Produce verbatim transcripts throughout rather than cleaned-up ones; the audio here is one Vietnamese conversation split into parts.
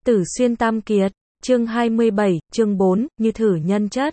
Tử Xuyên Tam Kiệt, chương hai mươi bảy, chương bốn, như thử nhân chất.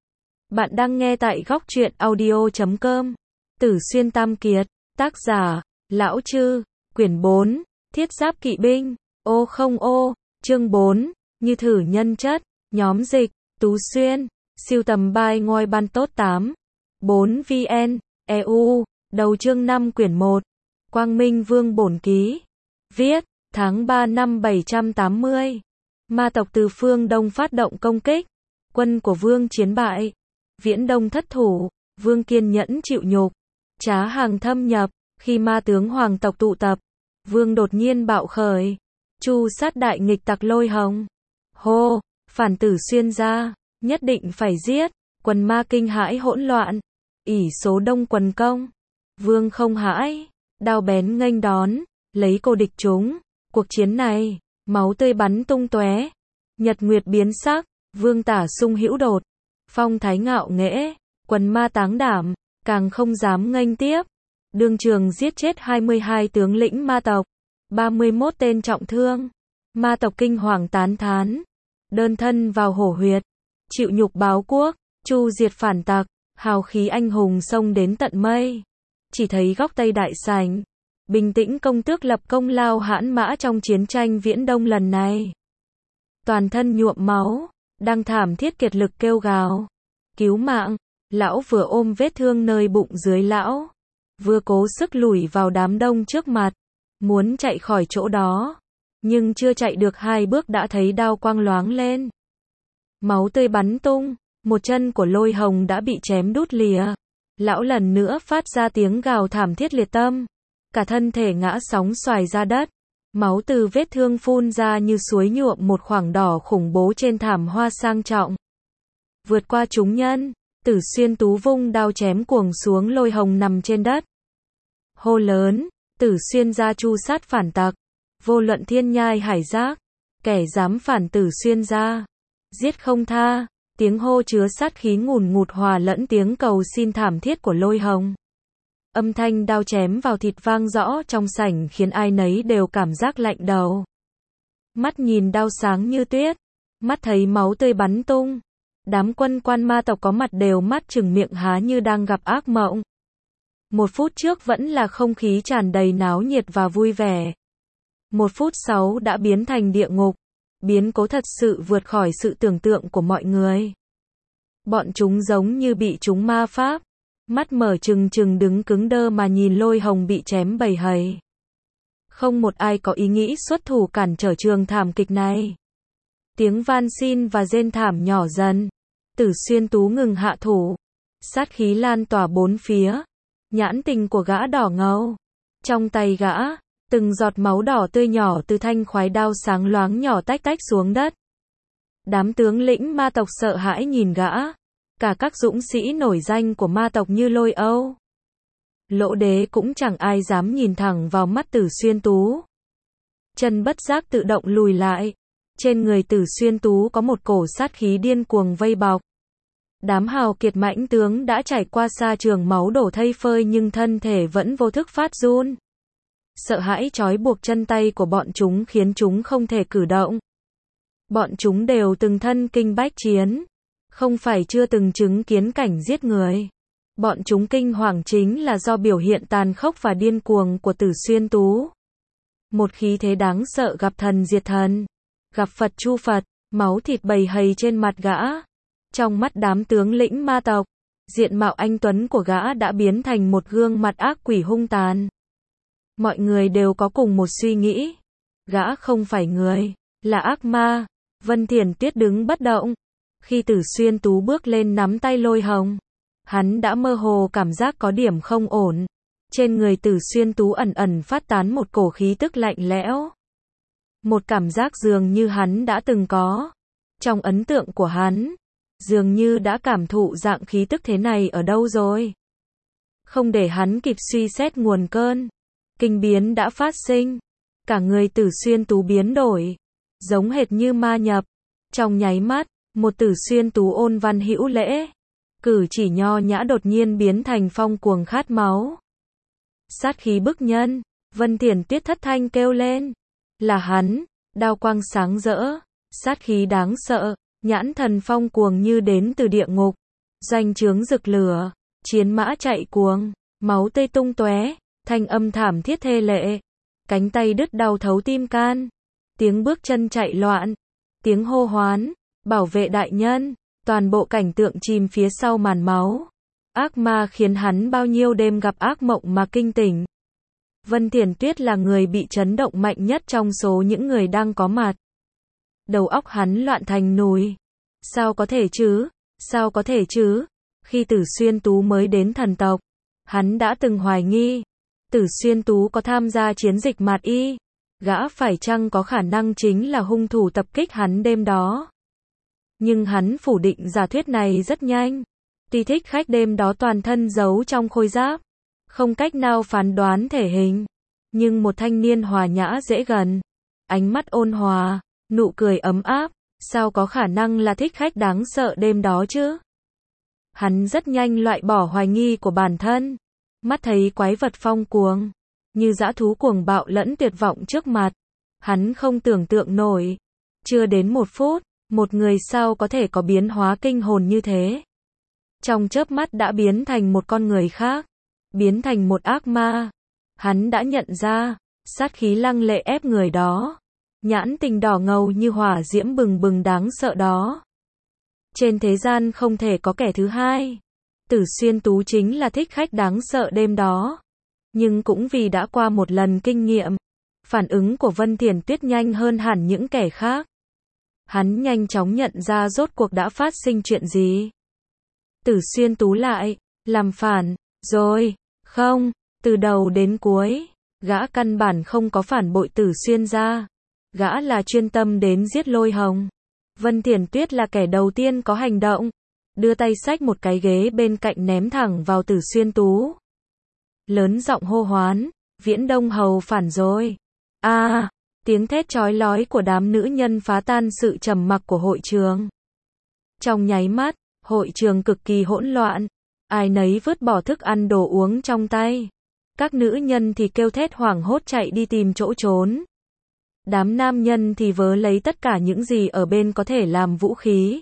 Bạn đang nghe tại góc truyện audio chấm com. Tử Xuyên Tam Kiệt, tác giả, Lão Chư, quyển bốn, Thiết Giáp Kỵ Binh, ô không ô, chương bốn, như thử nhân chất, nhóm dịch, Tú Xuyên, siêu tầm bài ngôi ban tốt tám, bốn vn, e u, đầu chương năm quyển một, Quang Minh Vương bổn ký, viết, tháng ba năm bảy trăm tám mươi, ma tộc từ phương Đông phát động công kích, quân của Vương chiến bại, Viễn Đông thất thủ, Vương kiên nhẫn chịu nhục, Trá Hàng thâm nhập, khi ma tướng hoàng tộc tụ tập, Vương đột nhiên bạo khởi, chu sát đại nghịch tặc Lôi Hồng. Hô, phản Tử Xuyên ra, nhất định phải giết, quần ma kinh hãi hỗn loạn, ỷ số đông quần công, Vương không hãi, đao bén nghênh đón, lấy cô địch chúng. Cuộc chiến này, máu tươi bắn tung tóe, nhật nguyệt biến sắc, Vương tả sung hữu đột, phong thái ngạo nghễ, quần ma táng đảm, càng không dám nghênh tiếp. Đương trường giết chết hai mươi hai tướng lĩnh ma tộc, ba mươi mốt tên trọng thương, ma tộc kinh hoàng tán thán, đơn thân vào hổ huyệt, chịu nhục báo quốc, chu diệt phản tặc, hào khí anh hùng xông đến tận mây. Chỉ thấy góc Tây Đại Sảnh, bình tĩnh công tước lập công lao hãn mã trong chiến tranh Viễn Đông lần này. Toàn thân nhuộm máu, đang thảm thiết kiệt lực kêu gào, cứu mạng, lão vừa ôm vết thương nơi bụng dưới lão, vừa cố sức lủi vào đám đông trước mặt, muốn chạy khỏi chỗ đó, nhưng chưa chạy được hai bước đã thấy đao quang loáng lên. Máu tươi bắn tung, một chân của Lôi Hồng đã bị chém đút lìa, lão lần nữa phát ra tiếng gào thảm thiết liệt tâm. Cả thân thể ngã sóng xoài ra đất, máu từ vết thương phun ra như suối nhuộm một khoảng đỏ khủng bố trên thảm hoa sang trọng. Vượt qua chúng nhân, Tử Xuyên tú vung đao chém cuồng xuống Lôi Hồng nằm trên đất. Hô lớn, Tử Xuyên ra chu sát phản tặc, vô luận thiên nhai hải giác, kẻ dám phản Tử Xuyên ra, giết không tha. Tiếng hô chứa sát khí ngùn ngụt hòa lẫn tiếng cầu xin thảm thiết của Lôi Hồng. Âm thanh đao chém vào thịt vang rõ trong sảnh khiến ai nấy đều cảm giác lạnh đầu. Mắt nhìn đao sáng như tuyết, mắt thấy máu tươi bắn tung. Đám quân quan ma tộc có mặt đều mắt trừng miệng há như đang gặp ác mộng. Một phút trước vẫn là không khí tràn đầy náo nhiệt và vui vẻ. Một phút sau đã biến thành địa ngục. Biến cố thật sự vượt khỏi sự tưởng tượng của mọi người. Bọn chúng giống như bị chúng ma pháp. Mắt mở trừng trừng đứng cứng đơ mà nhìn Lôi Hồng bị chém bầy hầy. Không một ai có ý nghĩ xuất thủ cản trở trường thảm kịch này. Tiếng van xin và rên thảm nhỏ dần. Tử Xuyên tú ngừng hạ thủ. Sát khí lan tỏa bốn phía. Nhãn tình của gã đỏ ngầu. Trong tay gã, từng giọt máu đỏ tươi nhỏ từ thanh khoái đao sáng loáng nhỏ tách tách xuống đất. Đám tướng lĩnh ma tộc sợ hãi nhìn gã. Cả các dũng sĩ nổi danh của ma tộc như Lôi Âu, Lỗ Đế cũng chẳng ai dám nhìn thẳng vào mắt Tử Xuyên tú. Chân bất giác tự động lùi lại. Trên người Tử Xuyên tú có một cổ sát khí điên cuồng vây bọc. Đám hào kiệt mãnh tướng đã trải qua xa trường máu đổ thây phơi nhưng thân thể vẫn vô thức phát run. Sợ hãi trói buộc chân tay của bọn chúng khiến chúng không thể cử động. Bọn chúng đều từng thân kinh bách chiến. Không phải chưa từng chứng kiến cảnh giết người. Bọn chúng kinh hoàng chính là do biểu hiện tàn khốc và điên cuồng của Tử Xuyên tú. Một khí thế đáng sợ gặp thần diệt thần, gặp Phật chu Phật, máu thịt bầy hầy trên mặt gã. Trong mắt đám tướng lĩnh ma tộc, diện mạo anh tuấn của gã đã biến thành một gương mặt ác quỷ hung tàn. Mọi người đều có cùng một suy nghĩ. Gã không phải người, là ác ma. Vân Thiển Tuyết đứng bất động. Khi Tử Xuyên tú bước lên nắm tay Lôi Hồng, hắn đã mơ hồ cảm giác có điểm không ổn. Trên người Tử Xuyên tú ẩn ẩn phát tán một cổ khí tức lạnh lẽo. Một cảm giác dường như hắn đã từng có. Trong ấn tượng của hắn, dường như đã cảm thụ dạng khí tức thế này ở đâu rồi. Không để hắn kịp suy xét nguồn cơn, kinh biến đã phát sinh. Cả người Tử Xuyên tú biến đổi, giống hệt như ma nhập. Trong nháy mắt, một Tử Xuyên tú ôn văn hữu lễ, cử chỉ nho nhã đột nhiên biến thành phong cuồng khát máu. Sát khí bức nhân, Vân Thiển Tuyết thất thanh kêu lên. Là hắn, đao quang sáng rỡ, sát khí đáng sợ, nhãn thần phong cuồng như đến từ địa ngục, doanh trướng rực lửa, chiến mã chạy cuồng, máu tươi tung tóe, thanh âm thảm thiết thê lệ, cánh tay đứt đau thấu tim can, tiếng bước chân chạy loạn, tiếng hô hoán, bảo vệ đại nhân, toàn bộ cảnh tượng chìm phía sau màn máu. Ác ma khiến hắn bao nhiêu đêm gặp ác mộng mà kinh tỉnh. Vân Thiền Tuyết là người bị chấn động mạnh nhất trong số những người đang có mặt. Đầu óc hắn loạn thành nùi. Sao có thể chứ? Sao có thể chứ? Khi Tử Xuyên Tú mới đến thần tộc, hắn đã từng hoài nghi Tử Xuyên Tú có tham gia chiến dịch Mạt Y. Gã phải chăng có khả năng chính là hung thủ tập kích hắn đêm đó? Nhưng hắn phủ định giả thuyết này rất nhanh. Tuy thích khách đêm đó toàn thân giấu trong khôi giáp, không cách nào phán đoán thể hình, nhưng một thanh niên hòa nhã dễ gần, ánh mắt ôn hòa, nụ cười ấm áp, sao có khả năng là thích khách đáng sợ đêm đó chứ? Hắn rất nhanh loại bỏ hoài nghi của bản thân, mắt thấy quái vật phong cuồng, như dã thú cuồng bạo lẫn tuyệt vọng trước mặt. Hắn không tưởng tượng nổi, chưa đến một phút, một người sao có thể có biến hóa kinh hồn như thế. Trong chớp mắt đã biến thành một con người khác, biến thành một ác ma. Hắn đã nhận ra, sát khí lăng lệ ép người đó, nhãn tình đỏ ngầu như hỏa diễm bừng bừng đáng sợ đó. Trên thế gian không thể có kẻ thứ hai. Tử Xuyên Tú chính là thích khách đáng sợ đêm đó. Nhưng cũng vì đã qua một lần kinh nghiệm, phản ứng của Vân Thiền Tuyết nhanh hơn hẳn những kẻ khác. Hắn nhanh chóng nhận ra rốt cuộc đã phát sinh chuyện gì. Tử Xuyên Tú lại làm phản rồi? Không, từ đầu đến cuối, gã căn bản không có phản bội Tử Xuyên gia. Gã là chuyên tâm đến giết Lôi Hồng. Vân Thiền Tuyết là kẻ đầu tiên có hành động, đưa tay xách một cái ghế bên cạnh ném thẳng vào Tử Xuyên Tú. Lớn giọng hô hoán, Viễn Đông Hầu phản rồi. A, à, tiếng thét chói lói của đám nữ nhân phá tan sự trầm mặc của hội trường. Trong nháy mắt, hội trường cực kỳ hỗn loạn, ai nấy vứt bỏ thức ăn đồ uống trong tay. Các nữ nhân thì kêu thét hoảng hốt chạy đi tìm chỗ trốn. Đám nam nhân thì vớ lấy tất cả những gì ở bên có thể làm vũ khí.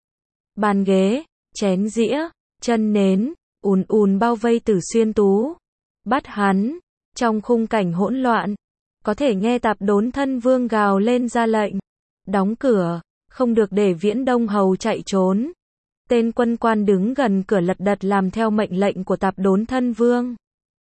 Bàn ghế, chén dĩa, chân nến, ùn ùn bao vây Tử Xuyên Tú. Bắt hắn. Trong khung cảnh hỗn loạn, có thể nghe Tạp Đốn Thân Vương gào lên ra lệnh. Đóng cửa, không được để Viễn Đông Hầu chạy trốn. Tên quân quan đứng gần cửa lật đật làm theo mệnh lệnh của Tạp Đốn Thân Vương.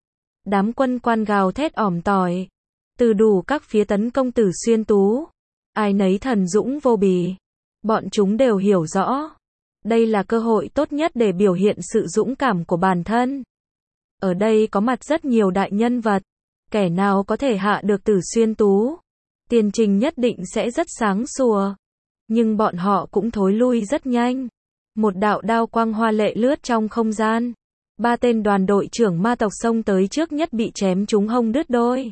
Đám quân quan gào thét ỏm tỏi, từ đủ các phía tấn công Tử Xuyên Tú. Ai nấy thần dũng vô bì. Bọn chúng đều hiểu rõ, đây là cơ hội tốt nhất để biểu hiện sự dũng cảm của bản thân. Ở đây có mặt rất nhiều đại nhân vật, kẻ nào có thể hạ được Tử Xuyên Tú, tiền trình nhất định sẽ rất sáng sủa. Nhưng bọn họ cũng thối lui rất nhanh. Một đạo đao quang hoa lệ lướt trong không gian. Ba tên đoàn đội trưởng ma tộc xông tới trước nhất bị chém trúng hông đứt đôi.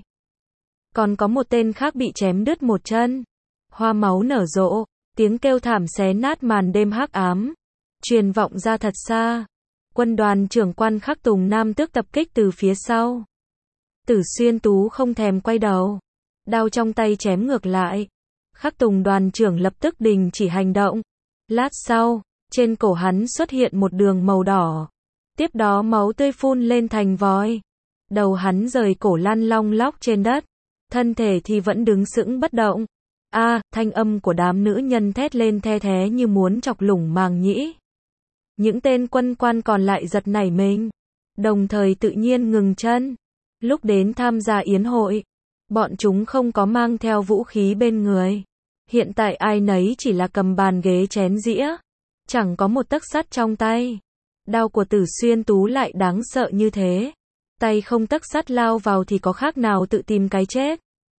Còn có một tên khác bị chém đứt một chân. Hoa máu nở rộ, tiếng kêu thảm xé nát màn đêm hắc ám, truyền vọng ra thật xa. Quân đoàn trưởng Quan Khắc Tùng Nam Tước tập kích từ phía sau. Tử Xuyên Tú không thèm quay đầu, đao trong tay chém ngược lại. Khắc Tùng đoàn trưởng lập tức đình chỉ hành động. Lát sau, trên cổ hắn xuất hiện một đường màu đỏ. Tiếp đó máu tươi phun lên thành vòi. Đầu hắn rời cổ lăn long lóc trên đất, thân thể thì vẫn đứng sững bất động. A, à, thanh âm của đám nữ nhân thét lên the thé như muốn chọc lủng màng nhĩ. Những tên quân quan còn lại giật nảy mình, đồng thời tự nhiên ngừng chân. Lúc đến tham gia yến hội, bọn chúng không có mang theo vũ khí bên người. Hiện tại ai nấy chỉ là cầm bàn ghế chén dĩa, chẳng có một tấc sắt trong tay. Đao của Tử Xuyên Tú lại đáng sợ như thế. Tay không tấc sắt lao vào thì có khác nào tự tìm cái chết.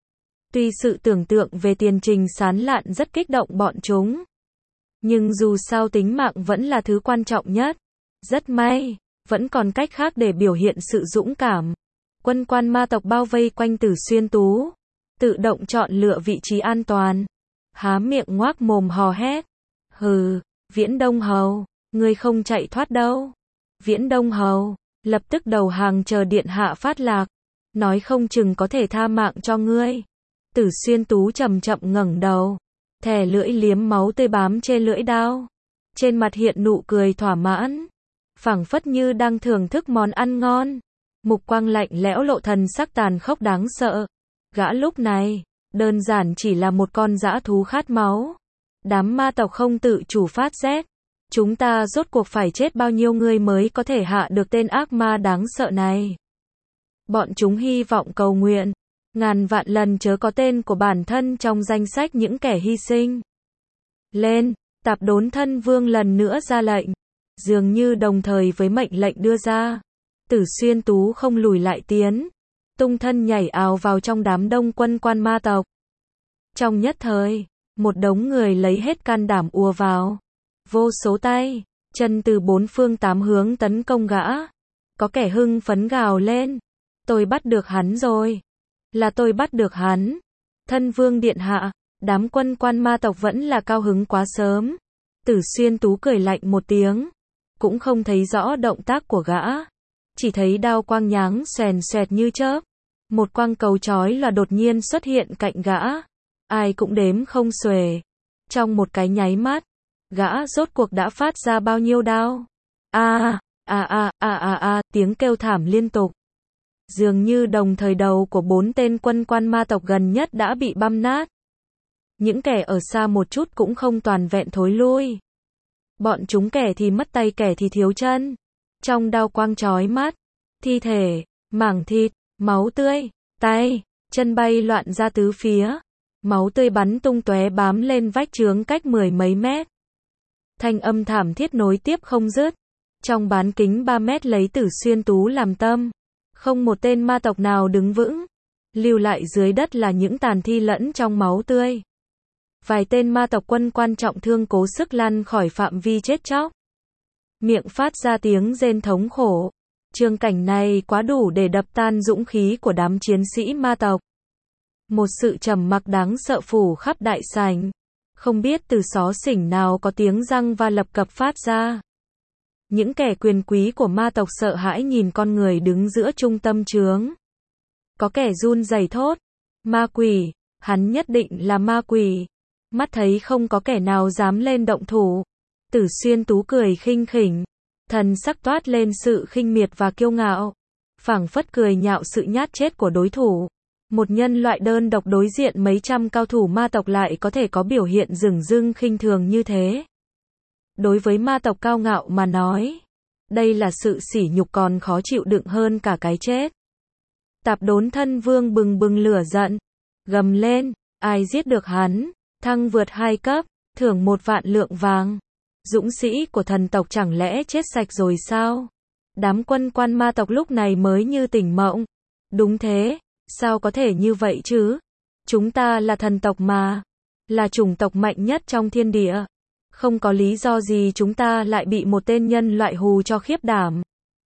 Tuy sự tưởng tượng về tiền trình sán lạn rất kích động bọn chúng, nhưng dù sao tính mạng vẫn là thứ quan trọng nhất. Rất may, vẫn còn cách khác để biểu hiện sự dũng cảm. Quân quan ma tộc bao vây quanh Tử Xuyên Tú, tự động chọn lựa vị trí an toàn, há miệng ngoác mồm hò hét. Hừ, Viễn Đông Hầu, ngươi không chạy thoát đâu. Viễn Đông Hầu, lập tức đầu hàng chờ điện hạ phát lạc, nói không chừng có thể tha mạng cho ngươi. Tử Xuyên Tú chậm chậm ngẩng đầu, thè lưỡi liếm máu tươi bám trên lưỡi dao. Trên mặt hiện nụ cười thỏa mãn, phảng phất như đang thưởng thức món ăn ngon. Mục quang lạnh lẽo lộ thần sắc tàn khốc đáng sợ. Gã lúc này, đơn giản chỉ là một con dã thú khát máu. Đám ma tộc không tự chủ phát rét. Chúng ta rốt cuộc phải chết bao nhiêu người mới có thể hạ được tên ác ma đáng sợ này. Bọn chúng hy vọng cầu nguyện, ngàn vạn lần chớ có tên của bản thân trong danh sách những kẻ hy sinh. Lên, Tạp Đốn Thân Vương lần nữa ra lệnh. Dường như đồng thời với mệnh lệnh đưa ra, Tử Xuyên Tú không lùi lại tiến, tung thân nhảy ào vào trong đám đông quân quan ma tộc. Trong nhất thời, một đống người lấy hết can đảm ùa vào. Vô số tay, chân từ bốn phương tám hướng tấn công gã. Có kẻ hưng phấn gào lên. Tôi bắt được hắn rồi. Là tôi bắt được hắn. Thân vương điện hạ, đám quân quan ma tộc vẫn là cao hứng quá sớm. Tử Xuyên Tú cười lạnh một tiếng. Cũng không thấy rõ động tác của gã. Chỉ thấy đao quang nháng xoèn xoẹt như chớp. Một quang cầu chói là đột nhiên xuất hiện cạnh gã. Ai cũng đếm không xuể. Trong một cái nháy mắt, gã rốt cuộc đã phát ra bao nhiêu đao. A, a a a a a, tiếng kêu thảm liên tục. Dường như đồng thời đầu của bốn tên quân quan ma tộc gần nhất đã bị băm nát. Những kẻ ở xa một chút cũng không toàn vẹn thối lui. Bọn chúng kẻ thì mất tay kẻ thì thiếu chân. Trong đao quang chói mắt, thi thể, mảng thịt, máu tươi, tay, chân bay loạn ra tứ phía. Máu tươi bắn tung tóe bám lên vách chướng cách mười mấy mét. Thanh âm thảm thiết nối tiếp không dứt. Trong bán kính ba mét lấy Tử Xuyên Tú làm tâm. Không một tên ma tộc nào đứng vững. Lưu lại dưới đất là những tàn thi lẫn trong máu tươi. Vài tên ma tộc quân quan trọng thương cố sức lăn khỏi phạm vi chết chóc. Miệng phát ra tiếng rên thống khổ. Trường cảnh này quá đủ để đập tan dũng khí của đám chiến sĩ ma tộc. Một sự trầm mặc đáng sợ phủ khắp đại sảnh. Không biết từ xó xỉnh nào có tiếng răng va lập cập phát ra. Những kẻ quyền quý của ma tộc sợ hãi nhìn con người đứng giữa trung tâm chướng. Có kẻ run rẩy thốt. Ma quỷ, hắn nhất định là ma quỷ. Mắt thấy không có kẻ nào dám lên động thủ. Tử Xuyên Tú cười khinh khỉnh. Thần sắc toát lên sự khinh miệt và kiêu ngạo. Phảng phất cười nhạo sự nhát chết của đối thủ. Một nhân loại đơn độc đối diện mấy trăm cao thủ ma tộc lại có thể có biểu hiện dửng dưng khinh thường như thế. Đối với ma tộc cao ngạo mà nói, đây là sự sỉ nhục còn khó chịu đựng hơn cả cái chết. Tạp Đốn Thân Vương bừng bừng lửa giận, gầm lên, ai giết được hắn, thăng vượt hai cấp, thưởng một vạn lượng vàng. Dũng sĩ của thần tộc chẳng lẽ chết sạch rồi sao? Đám quân quan ma tộc lúc này mới như tỉnh mộng. Đúng thế, sao có thể như vậy chứ? Chúng ta là thần tộc mà, là chủng tộc mạnh nhất trong thiên địa. Không có lý do gì chúng ta lại bị một tên nhân loại hù cho khiếp đảm.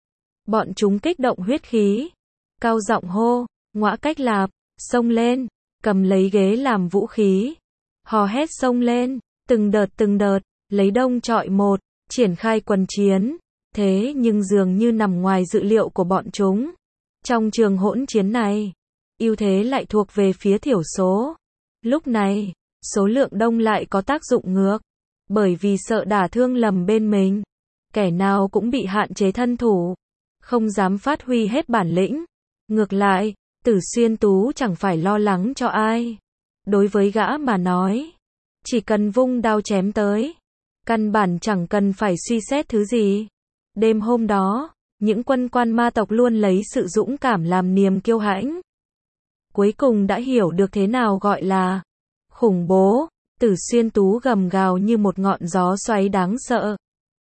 Bọn chúng kích động huyết khí, cao giọng hô, Ngõa Cách Lạp, xông lên, cầm lấy ghế làm vũ khí. Hò hét xông lên, từng đợt từng đợt, lấy đông trọi một, triển khai quần chiến. Thế nhưng dường như nằm ngoài dự liệu của bọn chúng. Trong trường hỗn chiến này, ưu thế lại thuộc về phía thiểu số. Lúc này, số lượng đông lại có tác dụng ngược. Bởi vì sợ đả thương lầm bên mình, kẻ nào cũng bị hạn chế thân thủ, không dám phát huy hết bản lĩnh. Ngược lại, Tử Xuyên Tú chẳng phải lo lắng cho ai. Đối với gã mà nói, chỉ cần vung đao chém tới, căn bản chẳng cần phải suy xét thứ gì. Đêm hôm đó, những quân quan ma tộc luôn lấy sự dũng cảm làm niềm kiêu hãnh. Cuối cùng đã hiểu được thế nào gọi là khủng bố. Tử Xuyên Tú gầm gào như một ngọn gió xoáy đáng sợ.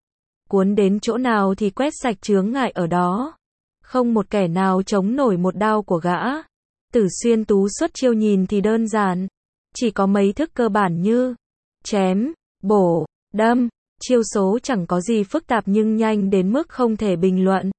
Cuốn đến chỗ nào thì quét sạch chướng ngại ở đó. Không một kẻ nào chống nổi một đao của gã. Tử Xuyên Tú xuất chiêu nhìn thì đơn giản. Chỉ có mấy thức cơ bản như chém, bổ, đâm. Chiêu số chẳng có gì phức tạp nhưng nhanh đến mức không thể bình luận.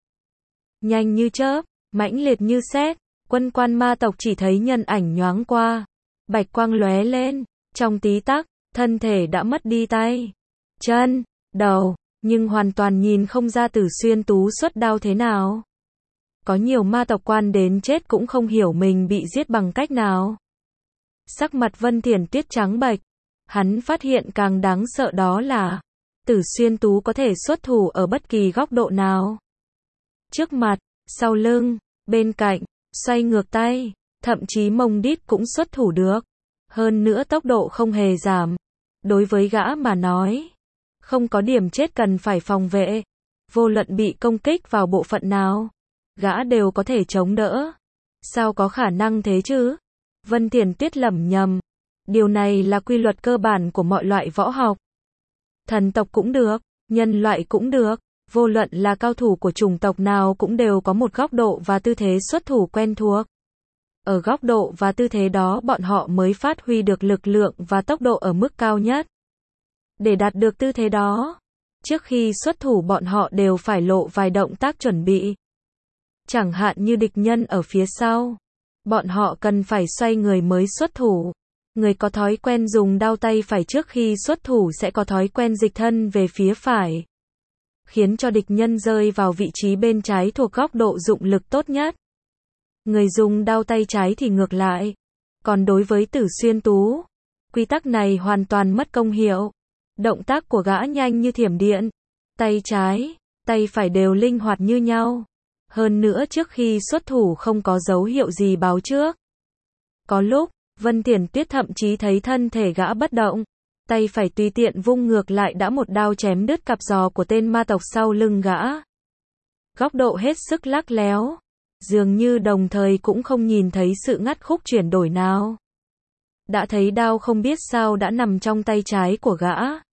Nhanh như chớp, mãnh liệt như sét. Quân quan ma tộc chỉ thấy nhân ảnh nhoáng qua. Bạch quang lóe lên. Trong tí tắc, thân thể đã mất đi tay, chân, đầu, nhưng hoàn toàn nhìn không ra Tử Xuyên Tú xuất đao thế nào. Có nhiều ma tộc quan đến chết cũng không hiểu mình bị giết bằng cách nào. Sắc mặt Vân Thiển Tuyết trắng bệch. Hắn phát hiện càng đáng sợ đó là Tử Xuyên Tú có thể xuất thủ ở bất kỳ góc độ nào. Trước mặt, sau lưng, bên cạnh, xoay ngược tay, thậm chí mông đít cũng xuất thủ được. Hơn nữa tốc độ không hề giảm. Đối với gã mà nói, không có điểm chết cần phải phòng vệ. Vô luận bị công kích vào bộ phận nào, gã đều có thể chống đỡ. Sao có khả năng thế chứ? Vân Thiển Tuyết lẩm nhẩm. Điều này là quy luật cơ bản của mọi loại võ học. Thần tộc cũng được, nhân loại cũng được, vô luận là cao thủ của chủng tộc nào cũng đều có một góc độ và tư thế xuất thủ quen thuộc. Ở góc độ và tư thế đó bọn họ mới phát huy được lực lượng và tốc độ ở mức cao nhất. Để đạt được tư thế đó, trước khi xuất thủ bọn họ đều phải lộ vài động tác chuẩn bị. Chẳng hạn như địch nhân ở phía sau, bọn họ cần phải xoay người mới xuất thủ. Người có thói quen dùng đao tay phải trước khi xuất thủ sẽ có thói quen dịch thân về phía phải, khiến cho địch nhân rơi vào vị trí bên trái thuộc góc độ dụng lực tốt nhất. Người dùng đao tay trái thì ngược lại. Còn đối với Tử Xuyên Tú, quy tắc này hoàn toàn mất công hiệu. Động tác của gã nhanh như thiểm điện. Tay trái, tay phải đều linh hoạt như nhau. Hơn nữa trước khi xuất thủ không có dấu hiệu gì báo trước. Có lúc, Vân Thiển Tuyết thậm chí thấy thân thể gã bất động. Tay phải tùy tiện vung ngược lại đã một đao chém đứt cặp giò của tên ma tộc sau lưng gã. Góc độ hết sức lắc léo. Dường như đồng thời cũng không nhìn thấy sự ngắt khúc chuyển đổi nào. Đã thấy đao không biết sao đã nằm trong tay trái của gã.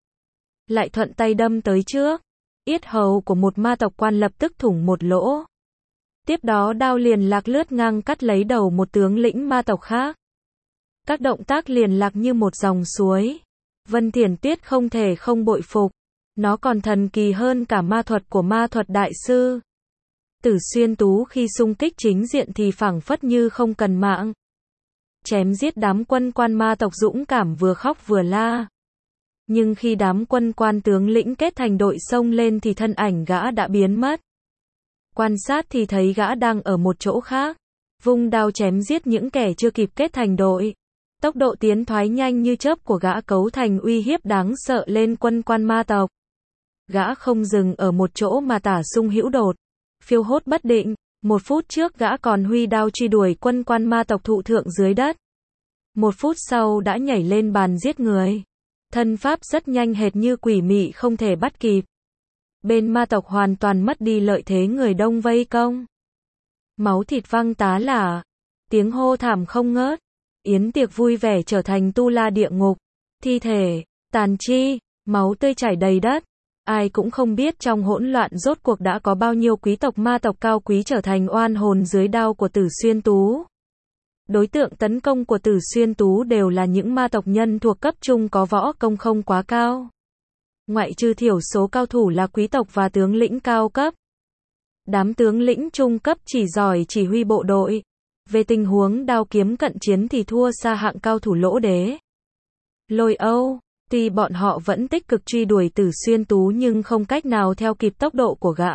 Lại thuận tay đâm tới trước. Yết hầu của một ma tộc quan lập tức thủng một lỗ. Tiếp đó đao liền lạc lướt ngang cắt lấy đầu một tướng lĩnh ma tộc khác. Các động tác liền lạc như một dòng suối. Vân Thiển Tuyết không thể không bội phục. Nó còn thần kỳ hơn cả ma thuật của ma thuật đại sư. Tử Xuyên Tú khi xung kích chính diện thì phảng phất như không cần mạng. Chém giết đám quân quan ma tộc dũng cảm vừa khóc vừa la. Nhưng khi đám quân quan tướng lĩnh kết thành đội xông lên thì thân ảnh gã đã biến mất. Quan sát thì thấy gã đang ở một chỗ khác. Vung đao chém giết những kẻ chưa kịp kết thành đội. Tốc độ tiến thoái nhanh như chớp của gã cấu thành uy hiếp đáng sợ lên quân quan ma tộc. Gã không dừng ở một chỗ mà tả sung hữu đột. Phiêu hốt bất định, một phút trước gã còn huy đao truy đuổi quân quan ma tộc thụ thượng dưới đất. Một phút sau đã nhảy lên bàn giết người. Thân pháp rất nhanh hệt như quỷ mị không thể bắt kịp. Bên ma tộc hoàn toàn mất đi lợi thế người đông vây công. Máu thịt văng tá lả. Tiếng hô thảm không ngớt. Yến tiệc vui vẻ trở thành tu la địa ngục. Thi thể, tàn chi, máu tươi chảy đầy đất. Ai cũng không biết trong hỗn loạn rốt cuộc đã có bao nhiêu quý tộc ma tộc cao quý trở thành oan hồn dưới đao của Tử Xuyên Tú. Đối tượng tấn công của Tử Xuyên Tú đều là những ma tộc nhân thuộc cấp trung có võ công không quá cao. Ngoại trừ thiểu số cao thủ là quý tộc và tướng lĩnh cao cấp. Đám tướng lĩnh trung cấp chỉ giỏi chỉ huy bộ đội. Về tình huống đao kiếm cận chiến thì thua xa hạng cao thủ Lỗ Đế, Lôi Âu. Tuy bọn họ vẫn tích cực truy đuổi Tử Xuyên Tú nhưng không cách nào theo kịp tốc độ của gã.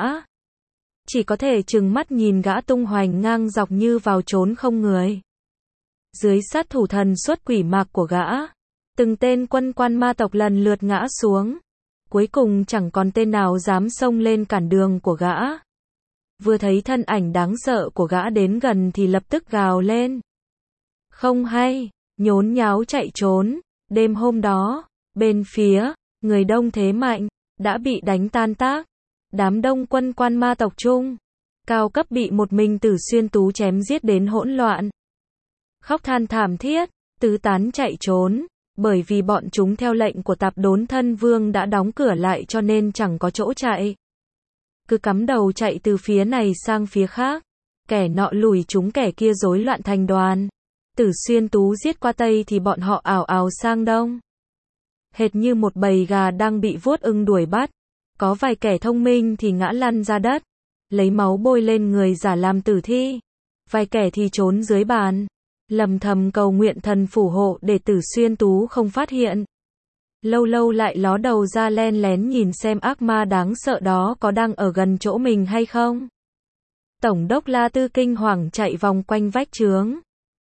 Chỉ có thể trừng mắt nhìn gã tung hoành ngang dọc như vào trốn không người. Dưới sát thủ thần xuất quỷ mạc của gã, từng tên quân quan ma tộc lần lượt ngã xuống. Cuối cùng chẳng còn tên nào dám xông lên cản đường của gã. Vừa thấy thân ảnh đáng sợ của gã đến gần thì lập tức gào lên. Không hay, nhốn nháo chạy trốn. Đêm hôm đó, bên phía, người đông thế mạnh, đã bị đánh tan tác. Đám đông quân quan ma tộc trung, cao cấp bị một mình Tử Xuyên Tú chém giết đến hỗn loạn. Khóc than thảm thiết, tứ tán chạy trốn, bởi vì bọn chúng theo lệnh của Tạp Đốn Thân Vương đã đóng cửa lại cho nên chẳng có chỗ chạy. Cứ cắm đầu chạy từ phía này sang phía khác, kẻ nọ lùi chúng kẻ kia rối loạn thành đoàn. Tử Xuyên Tú giết qua Tây thì bọn họ ảo ảo sang Đông. Hệt như một bầy gà đang bị vuốt ưng đuổi bắt. Có vài kẻ thông minh thì ngã lăn ra đất, lấy máu bôi lên người giả làm tử thi. Vài kẻ thì trốn dưới bàn, lầm thầm cầu nguyện thần phù hộ để Tử Xuyên Tú không phát hiện. Lâu lâu lại ló đầu ra len lén nhìn xem ác ma đáng sợ đó có đang ở gần chỗ mình hay không. Tổng đốc La Tư kinh hoàng chạy vòng quanh vách chướng.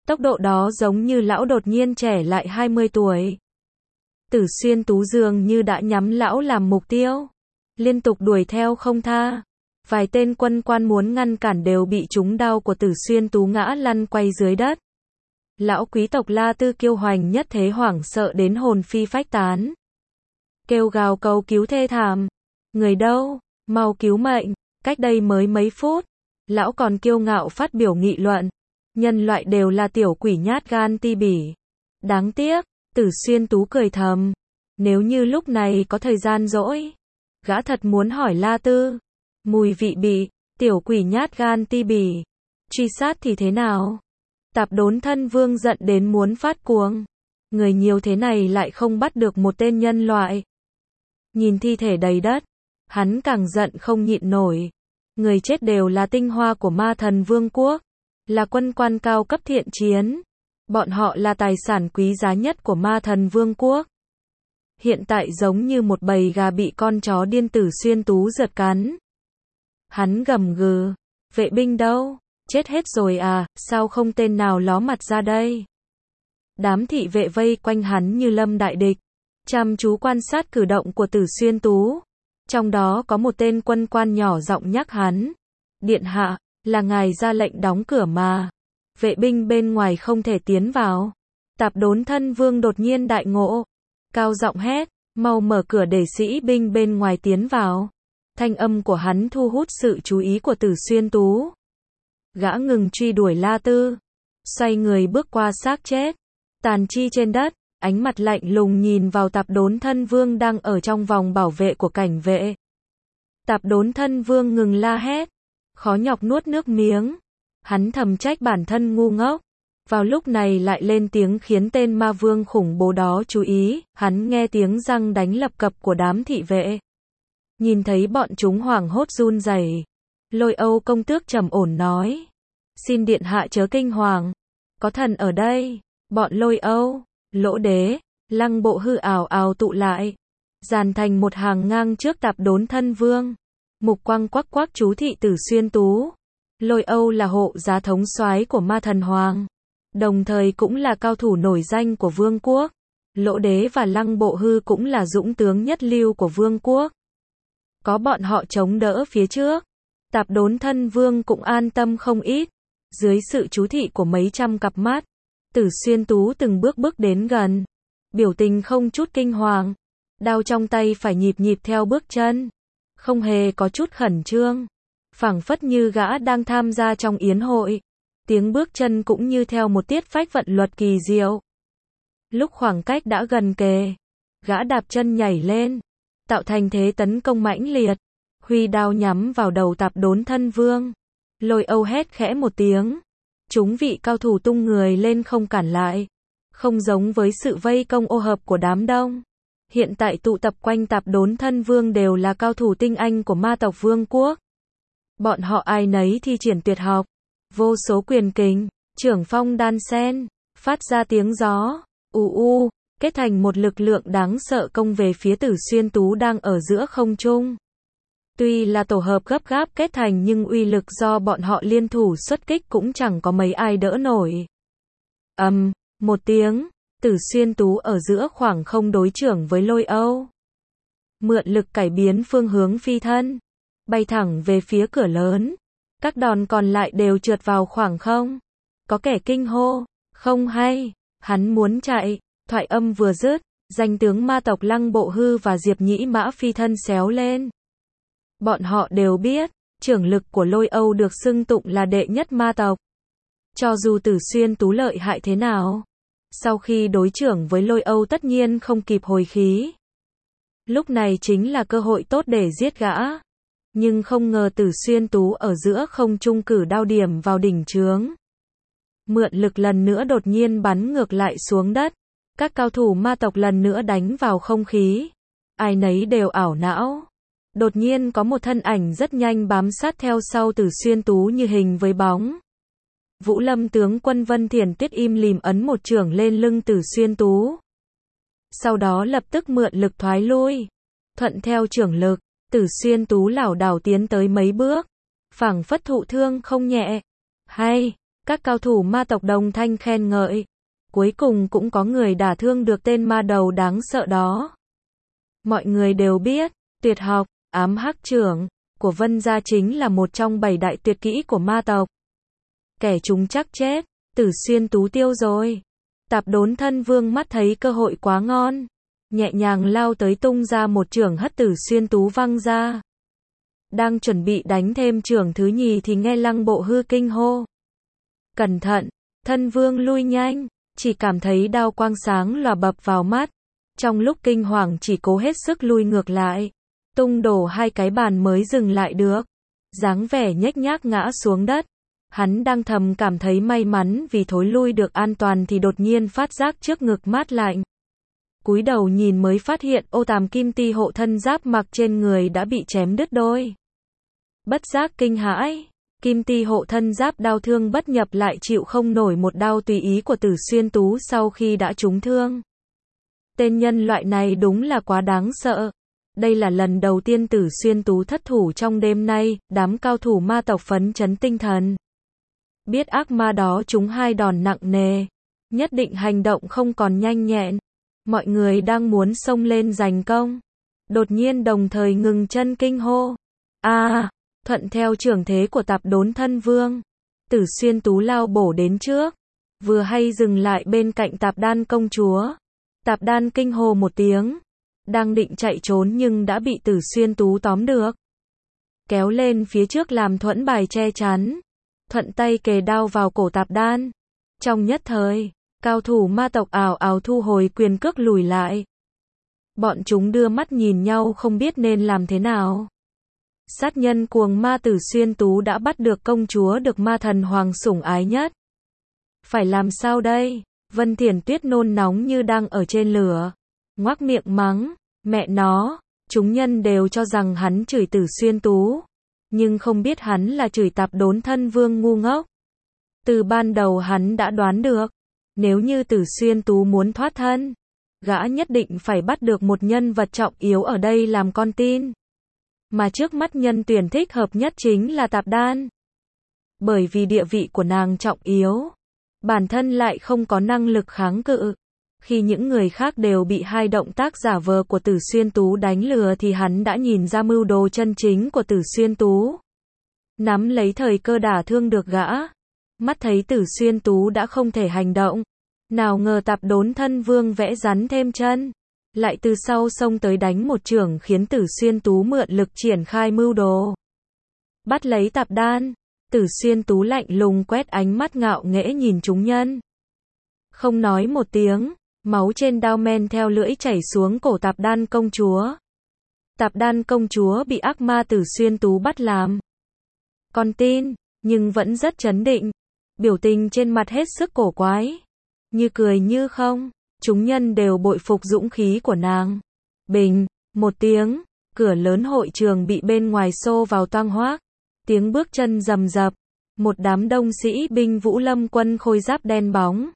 Tốc độ đó giống như lão đột nhiên trẻ lại hai mươi tuổi. Tử Xuyên Tú dường như đã nhắm lão làm mục tiêu, liên tục đuổi theo không tha. Vài tên quân quan muốn ngăn cản đều bị trúng đao của Tử Xuyên Tú ngã lăn quay dưới đất. Lão quý tộc La Tư kiêu hoành nhất thế hoảng sợ đến hồn phi phách tán. Kêu gào cầu cứu thê thảm. Người đâu? Mau cứu mệnh. Cách đây mới mấy phút, lão còn kiêu ngạo phát biểu nghị luận. Nhân loại đều là tiểu quỷ nhát gan ti bỉ. Đáng tiếc, Tử Xuyên Tú cười thầm. Nếu như lúc này có thời gian rỗi, gã thật muốn hỏi La Tư. Mùi vị bị, tiểu quỷ nhát gan ti bỉ. Truy sát thì thế nào? Tạp Đốn Thân Vương giận đến muốn phát cuồng. Người nhiều thế này lại không bắt được một tên nhân loại. Nhìn thi thể đầy đất, hắn càng giận không nhịn nổi. Người chết đều là tinh hoa của Ma Thần Vương quốc, là quân quan cao cấp thiện chiến. Bọn họ là tài sản quý giá nhất của Ma Thần Vương quốc. Hiện tại giống như một bầy gà bị con chó điên Tử Xuyên Tú giật cắn. Hắn gầm gừ, vệ binh đâu? Chết hết rồi à, sao không tên nào ló mặt ra đây? Đám thị vệ vây quanh hắn như lâm đại địch, chăm chú quan sát cử động của Tử Xuyên Tú. Trong đó có một tên quân quan nhỏ giọng nhắc hắn. Điện hạ, là ngài ra lệnh đóng cửa mà. Vệ binh bên ngoài không thể tiến vào. Tạp Đốn Thân Vương đột nhiên đại ngộ. Cao giọng hét, mau mở cửa để sĩ binh bên ngoài tiến vào. Thanh âm của hắn thu hút sự chú ý của Tử Xuyên Tú. Gã ngừng truy đuổi La Tư, xoay người bước qua xác chết, tàn chi trên đất, ánh mặt lạnh lùng nhìn vào Tạp Đốn Thân Vương đang ở trong vòng bảo vệ của cảnh vệ. Tạp Đốn Thân Vương ngừng la hét, khó nhọc nuốt nước miếng. Hắn thầm trách bản thân ngu ngốc, vào lúc này lại lên tiếng khiến tên ma vương khủng bố đó chú ý. Hắn nghe tiếng răng đánh lập cập của đám thị vệ, nhìn thấy bọn chúng hoảng hốt run rẩy. Lôi Âu công tước trầm ổn nói, xin điện hạ chớ kinh hoàng, có thần ở đây. Bọn Lôi Âu, Lỗ Đế, Lăng Bộ Hư ảo ảo tụ lại, dàn thành một hàng ngang trước Tạp Đốn Thân Vương. Mục quang quắc quắc chú thị Tử Xuyên Tú. Lôi Âu là hộ giá thống soái của Ma Thần Hoàng, đồng thời cũng là cao thủ nổi danh của vương quốc. Lỗ Đế và Lăng Bộ Hư cũng là dũng tướng nhất lưu của vương quốc. Có bọn họ chống đỡ phía trước, Tạp Đốn Thân Vương cũng an tâm không ít. Dưới sự chú thị của mấy trăm cặp mắt, Tử Xuyên Tú từng bước bước đến gần, biểu tình không chút kinh hoàng, đao trong tay phải nhịp nhịp theo bước chân, không hề có chút khẩn trương, phảng phất như gã đang tham gia trong yến hội. Tiếng bước chân cũng như theo một tiết phách vận luật kỳ diệu. Lúc khoảng cách đã gần kề, gã đạp chân nhảy lên, tạo thành thế tấn công mãnh liệt, huy đao nhắm vào đầu Tạp Đốn Thân Vương. Lôi Âu hét khẽ một tiếng, chúng vị cao thủ tung người lên không cản lại, không giống với sự vây công ô hợp của đám đông. Hiện tại tụ tập quanh Tạp Đốn Thân Vương đều là cao thủ tinh anh của ma tộc vương quốc. Bọn họ ai nấy thi triển tuyệt học, vô số quyền kình, trưởng phong đan sen, phát ra tiếng gió, ù u, kết thành một lực lượng đáng sợ công về phía Tử Xuyên Tú đang ở giữa không trung. Tuy là tổ hợp gấp gáp kết thành nhưng uy lực do bọn họ liên thủ xuất kích cũng chẳng có mấy ai đỡ nổi. Ầm, um, một tiếng, Tử Xuyên Tú ở giữa khoảng không đối chưởng với Lôi Âu. Mượn lực cải biến phương hướng phi thân, bay thẳng về phía cửa lớn. Các đòn còn lại đều trượt vào khoảng không. Có kẻ kinh hô, không hay, hắn muốn chạy. Thoại âm vừa dứt, danh tướng ma tộc Lăng Bộ Hư và Diệp Nhĩ Mã phi thân xéo lên. Bọn họ đều biết, trưởng lực của Lôi Âu được xưng tụng là đệ nhất ma tộc. Cho dù Tử Xuyên Tú lợi hại thế nào, sau khi đối chưởng với Lôi Âu tất nhiên không kịp hồi khí. Lúc này chính là cơ hội tốt để giết gã. Nhưng không ngờ Tử Xuyên Tú ở giữa không trung cử đao điểm vào đỉnh chướng. Mượn lực lần nữa đột nhiên bắn ngược lại xuống đất. Các cao thủ ma tộc lần nữa đánh vào không khí. Ai nấy đều ảo não. Đột nhiên có một thân ảnh rất nhanh bám sát theo sau Tử Xuyên Tú như hình với bóng. Vũ Lâm tướng quân Vân Thiền Tuyết im lìm ấn một chưởng lên lưng Tử Xuyên Tú. Sau đó lập tức mượn lực thoái lui. Thuận theo chưởng lực, Tử Xuyên Tú lảo đảo tiến tới mấy bước, phảng phất thụ thương không nhẹ. Hay, Các cao thủ ma tộc đồng thanh khen ngợi. Cuối cùng cũng có người đả thương được tên ma đầu đáng sợ đó. Mọi người đều biết, tuyệt học, ám hắc trưởng, của Vân gia chính là một trong bảy đại tuyệt kỹ của ma tộc. Kẻ chúng chắc chết, Tử Xuyên Tú tiêu rồi. Tạp Đốn Thân Vương mắt thấy cơ hội quá ngon, nhẹ nhàng lao tới tung ra một chưởng hất Tử Xuyên Tú văng ra. Đang chuẩn bị đánh thêm chưởng thứ nhì thì nghe Lăng Bộ Hư kinh hô. Cẩn thận, Thân Vương lui nhanh, chỉ cảm thấy đao quang sáng lòa bập vào mắt. Trong lúc kinh hoàng chỉ cố hết sức lui ngược lại, tung đổ hai cái bàn mới dừng lại được. Dáng vẻ nhếch nhác ngã xuống đất. Hắn đang thầm cảm thấy may mắn vì thối lui được an toàn thì đột nhiên phát giác trước ngực mát lạnh. Cúi đầu nhìn mới phát hiện ô tàm kim ti hộ thân giáp mặc trên người đã bị chém đứt đôi. Bất giác kinh hãi, kim ti hộ thân giáp đau thương bất nhập lại chịu không nổi một đao tùy ý của Tử Xuyên Tú sau khi đã trúng thương. Tên nhân loại này đúng là quá đáng sợ. Đây là lần đầu tiên Tử Xuyên Tú thất thủ trong đêm nay, đám cao thủ ma tộc phấn chấn tinh thần. Biết ác ma đó trúng hai đòn nặng nề, nhất định hành động không còn nhanh nhẹn. Mọi người đang muốn xông lên giành công, đột nhiên đồng thời ngừng chân kinh hô. A, à, thuận theo trưởng thế của Tạp Đốn Thân Vương, Tử Xuyên Tú lao bổ đến trước, vừa hay dừng lại bên cạnh Tạp Đan công chúa. Tạp Đan kinh hô một tiếng, đang định chạy trốn nhưng đã bị Tử Xuyên Tú tóm được, kéo lên phía trước làm thuẫn bài che chắn, thuận tay kề đao vào cổ Tạp Đan. Trong nhất thời, cao thủ ma tộc ào ào thu hồi quyền cước lùi lại. Bọn chúng đưa mắt nhìn nhau không biết nên làm thế nào. Sát nhân cuồng ma Tử Xuyên Tú đã bắt được công chúa được ma thần hoàng sủng ái nhất. Phải làm sao đây? Vân Thiển Tuyết nôn nóng như đang ở trên lửa, ngoác miệng mắng, mẹ nó, chúng nhân đều cho rằng hắn chửi Tử Xuyên Tú, nhưng không biết hắn là chửi Tạp Đốn Thân Vương ngu ngốc. Từ ban đầu hắn đã đoán được, nếu như Tử Xuyên Tú muốn thoát thân, gã nhất định phải bắt được một nhân vật trọng yếu ở đây làm con tin. Mà trước mắt nhân tuyển thích hợp nhất chính là Tạp Đan. Bởi vì địa vị của nàng trọng yếu, bản thân lại không có năng lực kháng cự. Khi những người khác đều bị hai động tác giả vờ của Tử Xuyên Tú đánh lừa thì hắn đã nhìn ra mưu đồ chân chính của Tử Xuyên Tú. Nắm lấy thời cơ đả thương được gã. Mắt thấy Tử Xuyên Tú đã không thể hành động. Nào ngờ Tạp Đốn Thân Vương vẽ rắn thêm chân. Lại từ sau xông tới đánh một chưởng khiến Tử Xuyên Tú mượn lực triển khai mưu đồ. Bắt lấy Tạp Đan. Tử Xuyên Tú lạnh lùng quét ánh mắt ngạo nghễ nhìn chúng nhân. Không nói một tiếng, máu trên đao men theo lưỡi chảy xuống cổ Tạp Đan công chúa. Tạp Đan công chúa bị ác ma Tử Xuyên Tú bắt làm con tin, nhưng vẫn rất trấn định. Biểu tình trên mặt hết sức cổ quái, như cười như không. Chúng nhân đều bội phục dũng khí của nàng. Bình, một tiếng, cửa lớn hội trường bị bên ngoài xô vào toang hoác. Tiếng bước chân rầm rập, một đám đông sĩ binh Vũ Lâm quân khôi giáp đen bóng,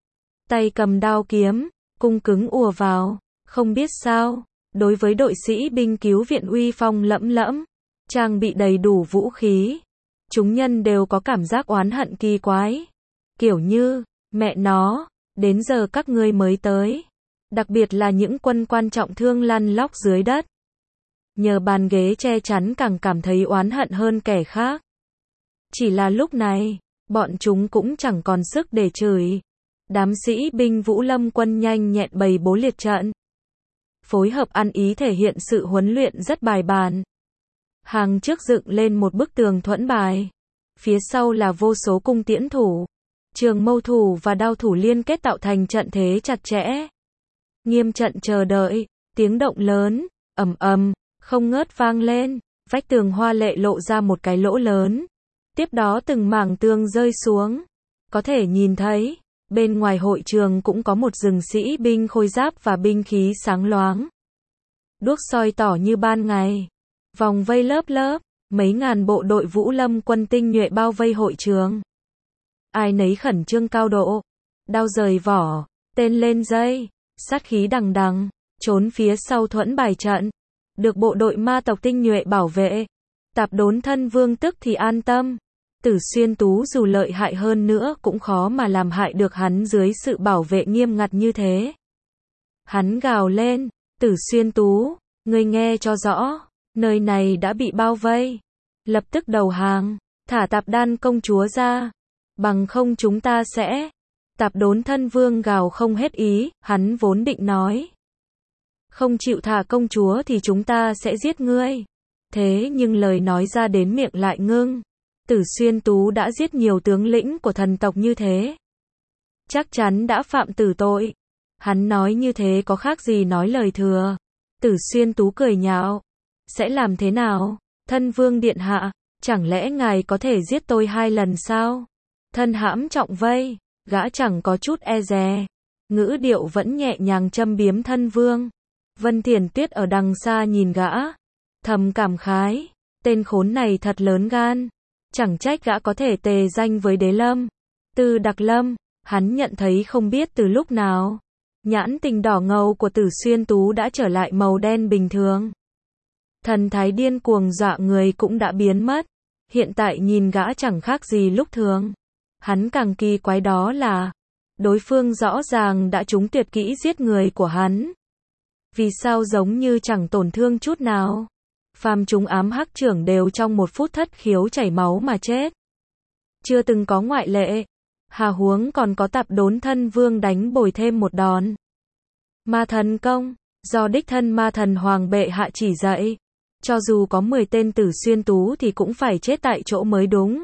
tay cầm đao kiếm, cung cứng ùa vào. Không biết sao, đối với đội sĩ binh cứu viện uy phong lẫm lẫm, trang bị đầy đủ vũ khí, chúng nhân đều có cảm giác oán hận kỳ quái. Kiểu như, mẹ nó, đến giờ các ngươi mới tới. Đặc biệt là những quân quan trọng thương lăn lóc dưới đất. Nhờ bàn ghế che chắn càng cảm thấy oán hận hơn kẻ khác. Chỉ là lúc này, bọn chúng cũng chẳng còn sức để chửi. Đám sĩ binh Vũ Lâm quân nhanh nhẹn bày bố liệt trận. Phối hợp ăn ý thể hiện sự huấn luyện rất bài bản. Hàng trước dựng lên một bức tường thuẫn bài. Phía sau là vô số cung tiễn thủ, trường mâu thủ và đao thủ liên kết tạo thành trận thế chặt chẽ. Nghiêm trận chờ đợi, tiếng động lớn, ầm ầm, không ngớt vang lên, vách tường hoa lệ lộ ra một cái lỗ lớn. Tiếp đó từng mảng tường rơi xuống. Có thể nhìn thấy, bên ngoài hội trường cũng có một rừng sĩ binh khôi giáp và binh khí sáng loáng. Đuốc soi tỏ như ban ngày. Vòng vây lớp lớp, mấy ngàn bộ đội Vũ Lâm quân tinh nhuệ bao vây hội trường. Ai nấy khẩn trương cao độ, đao rời vỏ, tên lên dây, sát khí đằng đằng, trốn phía sau thuẫn bài trận. Được bộ đội ma tộc tinh nhuệ bảo vệ, Tạp Đốn Thân Vương tức thì an tâm. Tử Xuyên Tú dù lợi hại hơn nữa cũng khó mà làm hại được hắn dưới sự bảo vệ nghiêm ngặt như thế. Hắn gào lên, Tử Xuyên Tú, ngươi nghe cho rõ, nơi này đã bị bao vây. Lập tức đầu hàng, thả Tạp Đan công chúa ra. Bằng không chúng ta sẽ... Tạp Đốn Thân Vương gào không hết ý, hắn vốn định nói. Không chịu thả công chúa thì chúng ta sẽ giết ngươi. Thế nhưng lời nói ra đến miệng lại ngưng. Tử Xuyên Tú đã giết nhiều tướng lĩnh của thần tộc như thế. Chắc chắn đã phạm tử tội. Hắn nói như thế có khác gì nói lời thừa. Tử Xuyên Tú cười nhạo. Sẽ làm thế nào? Thân Vương điện hạ, chẳng lẽ ngài có thể giết tôi hai lần sao? Thân hãm trọng vây, gã chẳng có chút e dè. Ngữ điệu vẫn nhẹ nhàng châm biếm Thân Vương. Vân Thiền Tuyết ở đằng xa nhìn gã. Thầm cảm khái. Tên khốn này thật lớn gan. Chẳng trách gã có thể tề danh với Đế Lâm. Từ Đặc Lâm, hắn nhận thấy không biết từ lúc nào. Nhãn tình đỏ ngầu của Tử Xuyên Tú đã trở lại màu đen bình thường. Thần thái điên cuồng dọa người cũng đã biến mất. Hiện tại nhìn gã chẳng khác gì lúc thường. Hắn càng kỳ quái đó là đối phương rõ ràng đã trúng tuyệt kỹ giết người của hắn. Vì sao giống như chẳng tổn thương chút nào? Phàm chúng ám hắc trưởng đều trong một phút thất khiếu chảy máu mà chết. Chưa từng có ngoại lệ. Hà huống còn có Tạp Đốn Thân Vương đánh bồi thêm một đòn. Ma thần công, do đích thân ma thần hoàng bệ hạ chỉ dạy. Cho dù có mười tên Tử Xuyên Tú thì cũng phải chết tại chỗ mới đúng.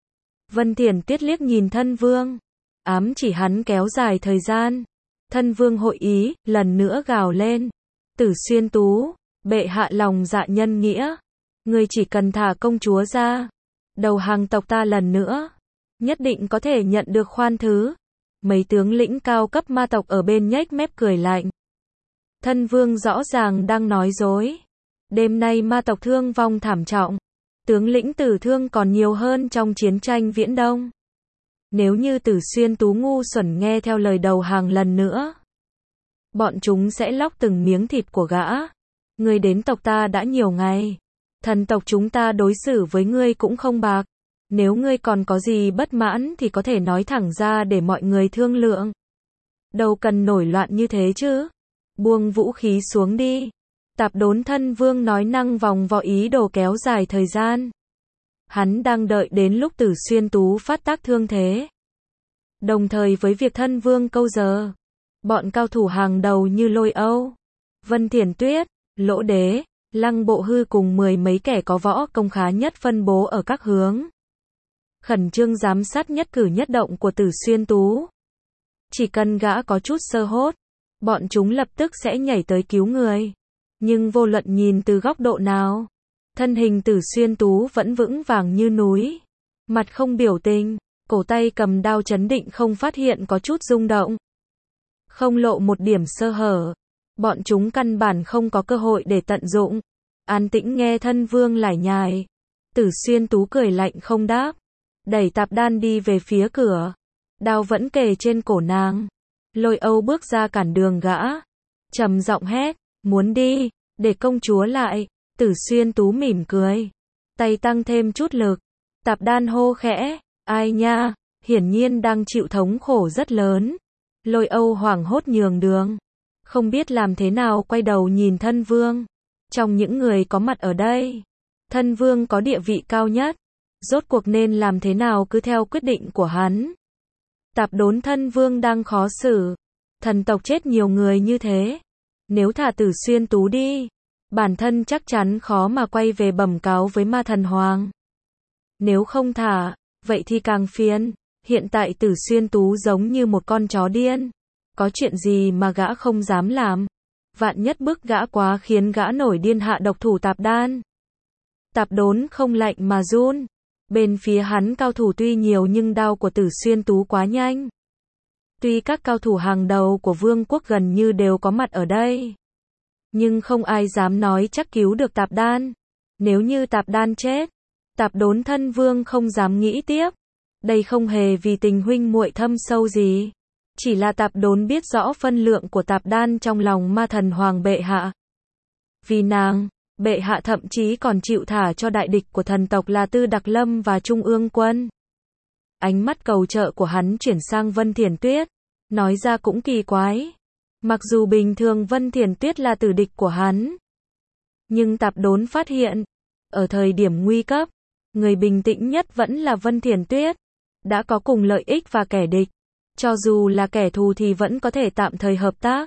Vân Thiền Tuyết liếc nhìn Thân Vương. Ám chỉ hắn kéo dài thời gian. Thân Vương hội ý, lần nữa gào lên. Tử Xuyên Tú, bệ hạ lòng dạ nhân nghĩa. Ngươi chỉ cần thả công chúa ra. Đầu hàng tộc ta lần nữa. Nhất định có thể nhận được khoan thứ. Mấy tướng lĩnh cao cấp ma tộc ở bên nhếch mép cười lạnh. Thân Vương rõ ràng đang nói dối. Đêm nay ma tộc thương vong thảm trọng. Tướng lĩnh tử thương còn nhiều hơn trong chiến tranh Viễn Đông. Nếu như Tử Xuyên Tú ngu xuẩn nghe theo lời đầu hàng lần nữa, bọn chúng sẽ lóc từng miếng thịt của gã. Ngươi đến tộc ta đã nhiều ngày. Thần tộc chúng ta đối xử với ngươi cũng không bạc. Nếu ngươi còn có gì bất mãn thì có thể nói thẳng ra để mọi người thương lượng. Đâu cần nổi loạn như thế chứ. Buông vũ khí xuống đi. Tạp Đốn Thân Vương nói năng vòng vo ý đồ kéo dài thời gian. Hắn đang đợi đến lúc Tử Xuyên Tú phát tác thương thế. Đồng thời với việc Thân Vương câu giờ, bọn cao thủ hàng đầu như Lôi Âu, Vân Thiền Tuyết, Lỗ Đế, Lăng Bộ Hư cùng mười mấy kẻ có võ công khá nhất phân bố ở các hướng. Khẩn trương giám sát nhất cử nhất động của Tử Xuyên Tú. Chỉ cần gã có chút sơ hốt, bọn chúng lập tức sẽ nhảy tới cứu người. Nhưng vô luận nhìn từ góc độ nào, thân hình Tử Xuyên Tú vẫn vững vàng như núi. Mặt không biểu tình, cổ tay cầm đao chấn định không phát hiện có chút rung động. Không lộ một điểm sơ hở. Bọn chúng căn bản không có cơ hội để tận dụng. An tĩnh nghe Thân Vương lải nhải. Tử Xuyên Tú cười lạnh không đáp. Đẩy Tạp Đan đi về phía cửa. Đao vẫn kề trên cổ nàng. Lôi Âu bước ra cản đường gã. Trầm giọng hét. Muốn đi, để công chúa lại. Tử Xuyên Tú mỉm cười. Tay tăng thêm chút lực. Tạp Đan hô khẽ. Ai nha, hiển nhiên đang chịu thống khổ rất lớn. Lôi Âu hoảng hốt nhường đường. Không biết làm thế nào quay đầu nhìn Thân Vương. Trong những người có mặt ở đây, Thân Vương có địa vị cao nhất. Rốt cuộc nên làm thế nào cứ theo quyết định của hắn. Tạp Đốn Thân Vương đang khó xử. Thần tộc chết nhiều người như thế. Nếu thả Tử Xuyên Tú đi, bản thân chắc chắn khó mà quay về bẩm cáo với Ma Thần Hoàng. Nếu không thả, vậy thì càng phiền. Hiện tại Tử Xuyên Tú giống như một con chó điên. Có chuyện gì mà gã không dám làm. Vạn nhất bức gã quá khiến gã nổi điên hạ độc thủ Tạp Đan. Tạp Đốn không lạnh mà run. Bên phía hắn cao thủ tuy nhiều nhưng đao của Tử Xuyên Tú quá nhanh. Tuy các cao thủ hàng đầu của vương quốc gần như đều có mặt ở đây, nhưng không ai dám nói chắc cứu được Tạp Đan. Nếu như Tạp Đan chết, Tạp Đốn Thân Vương không dám nghĩ tiếp. Đây không hề vì tình huynh muội thâm sâu gì. Chỉ là Tạp Đốn biết rõ phân lượng của Tạp Đan trong lòng Ma Thần Hoàng bệ hạ. Vì nàng, Bệ hạ thậm chí còn chịu thả cho đại địch của thần tộc là Tư Đặc Lâm và Trung ương quân. Ánh mắt cầu trợ của hắn chuyển sang Vân Thiền Tuyết, nói ra cũng kỳ quái. Mặc dù bình thường Vân Thiền Tuyết là tử địch của hắn, nhưng Tạp Đốn phát hiện, ở thời điểm nguy cấp, người bình tĩnh nhất vẫn là Vân Thiền Tuyết. Đã có cùng lợi ích và kẻ địch, cho dù là kẻ thù thì vẫn có thể tạm thời hợp tác.